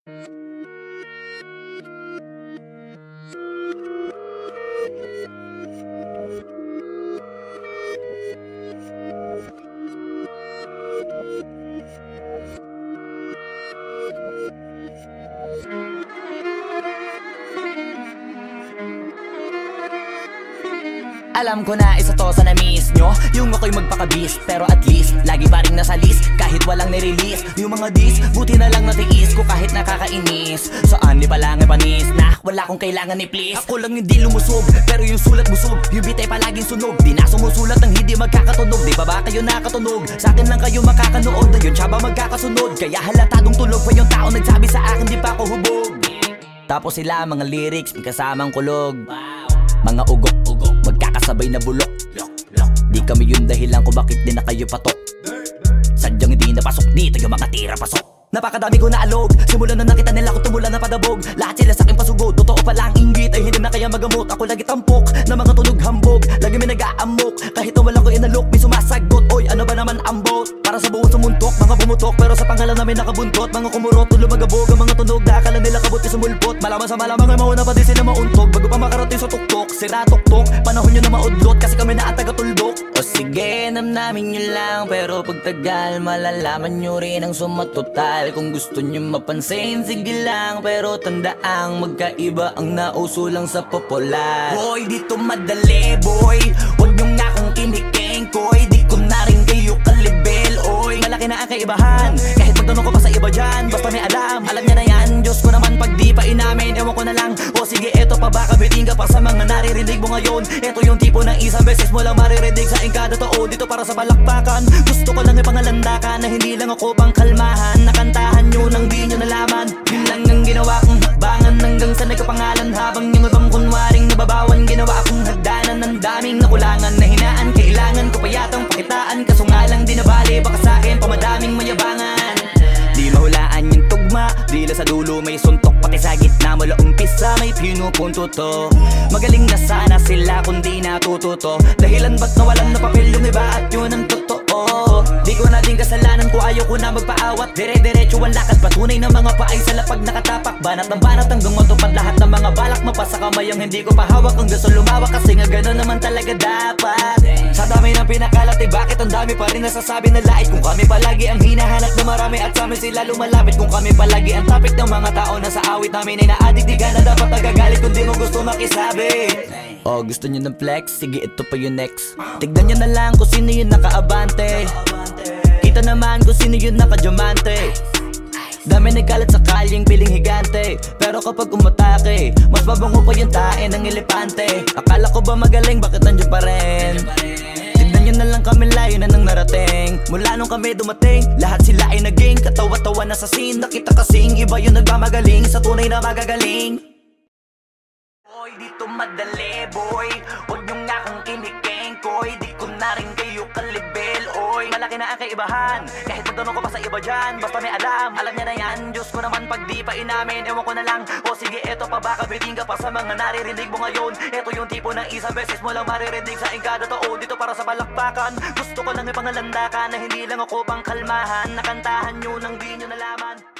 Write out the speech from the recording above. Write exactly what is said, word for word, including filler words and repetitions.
Alam ko na isa to sa na-miss nyo, yung ako'y magpakabis, pero at least lagi pa rin nasa list, kahit walang nirelease. Yung mga dis, buti na lang natiis ko kahit nakakainis. Saan di pa lang ay panis na wala kong kailangan ni please. Ako lang hindi lumusog, pero yung sulat busog, yung bitay palaging sunog. Di na sumusulat ng hindi magkakatunog. Di ba ba kayo nakatunog? Sa akin lang kayo makakanood, na yun siya ba magkakasunod? Kaya halatadong tulog pa yung tao nagsabi sa akin di pa ako hubog. Tapos sila mga lyrics, may kasamang kulog. Mga ugok-ugok, magkakasabay na bulok. Di kami yung dahilan kung bakit di na kayo patok. Sadyang hindi napasok dito yung mga tira pasok. Napakadami ko na alog, simulan na nakita nila ko tumula na padabog. Lahat sila sa akin pasugod, totoo pala ang inggit ay hindi na kaya magamot. Ako lagi tampok, na mga tunog hambog. Lagi may nag-aamok, kahit na wala ko inalok. May sumasagot, oy ano ba naman ang bot? Para sa buong sumuntok, mga bumutok, pero sa pangalan namin nakabuntot. Mga kumurot, tulo magabog, ang mga tunog. Dakala nila kabuti sumulpot, malaman sa malamang ay mauna pa din sila mauntog. Bago pa makarating sa tuktok, sira tuktok. Panahon nyo na maudlot, kasi kami na ang taga-tuldok. O sige, namnamin nyo lang, pero pagtagal malalaman nyo rin ang sumatotal. Kung gusto nyo mapansin, sige lang, pero tandaang magkaiba ang nauso lang sa popular. Boy, dito madali, boy, huwag nyo nga kong kinikengkoy. Di ko na rin kayo kalibel, oy. Malaki na ang kaibahan, kahit magtanong ko pa sa iba dyan. Basta may alam, alam niya na yan. Diyos ko naman pag di pa inamin, ewan ko na lang. O sige, eto pa baka biting ka pa sa mga naririnig mo ngayon. Eto yung tipo ng isang beses mo lang maririnig sa engkada tao. Dito para sa balakbakan, gusto ko lang ipangalandakan na hindi lang ako pang kalmahan. Nakantahan nyo nang di nyo nalaman, yun lang ang ginawa kong hakbangan. Hanggang sa nagkapangalan habang yung ibang kunwaring nababawan. Ginawa akong hagdanan ng daming nakulangan na hinaan. Kailangan ko pa yatang pakitaan, kaso nga lang di nabali. Baka sa'kin pamadaming mayabangan. Di mahulaan yung tugma, dila sa dulo may suntok. Pati sa gitna mula umpisa may pinupunto to. Magaling na sana sila kung di natututo. Dahilan ba't nawalan na papel yung iba at yun ang totoo. Di ko na din kasalanan ko, ayaw ko na magpaawat. Dire-diretso ang lakad, patunay ng mga paay sa lapag nakatapak. Banat ng banat hanggang matupad lahat ng mga balak. Mapasa kamay ang hindi ko pahawak, ang gusto lumawak. Kasi nga gano'n naman talaga dapat. Sa dami ng pinakalat, eh bakit ang dami pa rin nasasabi na lait? Kung kami palagi ang hinahanap na marami at sa amin sila lumalapit. Kung kami palagi ang topic ng mga tao na sa awit namin ay na-addict. Di ka na dapat nagagalit kung di mo gusto makisabi. Oh, gusto nyo ng flex? Sige, ito pa yung next. Tignan nyo na lang kung sino yung nakaabante. Kita naman kung sino yung nakadiamante. Dami nagkalat sa kalyeng piling higante, pero kapag umatake, mas mabango pa yung tae ng elepante. Akala ko ba magaling, bakit nandiyan pa rin? Tignan nyo na lang kami, layo na nang narating. Mula nung kami dumating, lahat sila ay naging katawa-tawa na sa scene. Nakita kasing iba yung nagmamagaling sa tunay na magagaling. Boy, dito madali, boy, huwag nyo nga kong kinikengkoy. Di ko na rin kayo kalibel, oy. Malaki na ang kaibahan, kahit magtanong ko pa sa iba dyan. Basta may alam, alam niya na yan. Diyos ko naman pag di pa inamin, ewan ko na lang. O sige, eto pa baka biting ka pa sa mga naririnig mo ngayon. Eto yung tipo ng isang beses mo lang maririnig sa engkada tao. Dito para sa balakbakan, gusto ko lang ipangalandakan na hindi lang ako pang kalmahan. Nakantahan nyo nang di nyo nalaman.